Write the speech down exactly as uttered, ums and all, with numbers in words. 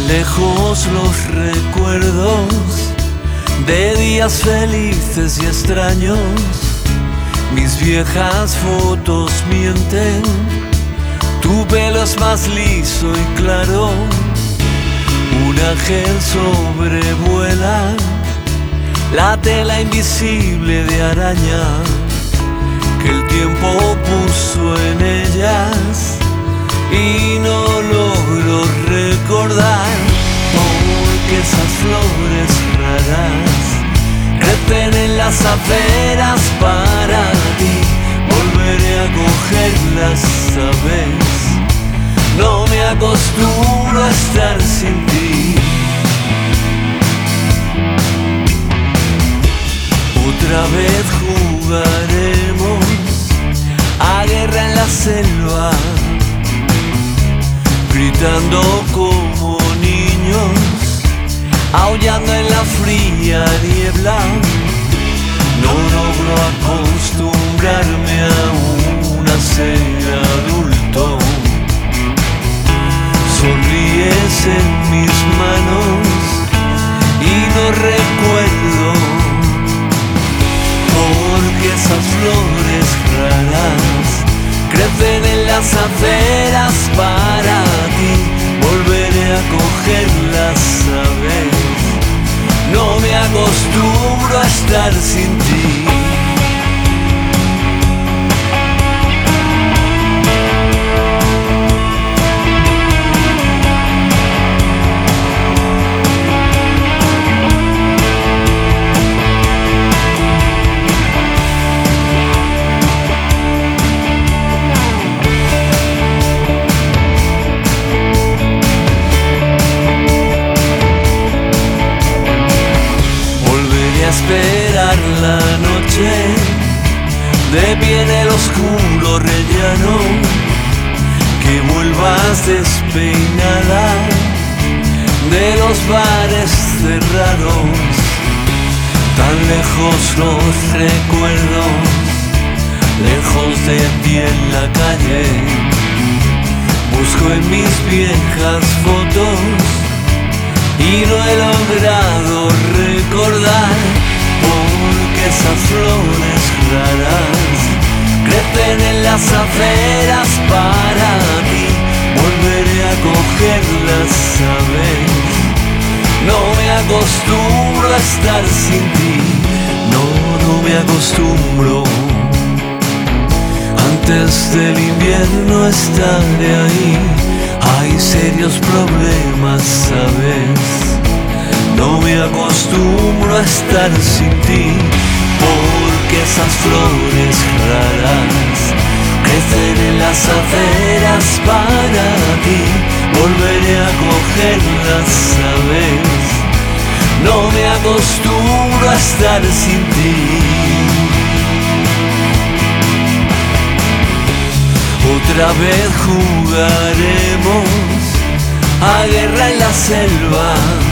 lejos los recuerdos de días felices y extraños. Mis viejas fotos mienten, tu pelo es más liso y claro. Un ángel sobrevuela la tela invisible de araña que el tiempo puso en ellas y no logro recordar, porque esas flores raras crecen en las aceras para ti. Volveré a cogerlas, ¿sabes? No me acostumbro a estar sin ti. Otra vez jugaremos a guerra en la selva, gritando como niños, aullando en la fría niebla. No logro acostumbrarme aún a ser adulto. Sonríes en mis manos y no recuerdo, porque esas flores raras crecen en las aceras para ti. Volveré a cogerlas, ¿sabes? No me acostumbro a estar sin ti. Esperar la noche de pie en el oscuro rellano, que vuelvas despeinada de los bares cerrados. Tan lejos los recuerdos, lejos de ti en la calle. Busco en mis viejas fotos y no he logrado recordar, porque esas flores raras crecen en las aceras para ti. Volveré a cogerlas, ¿sabes? No me acostumbro a estar sin ti. No, no me acostumbro. Antes del invierno estaré ahí. Hay serios problemas, ¿sabes? No me acostumbro a estar sin ti, porque esas flores raras crecen en las aceras para ti. Volveré a cogerlas, ¿sabes? No me acostumbro a estar sin ti. Otra vez jugaremos a guerra en la selva,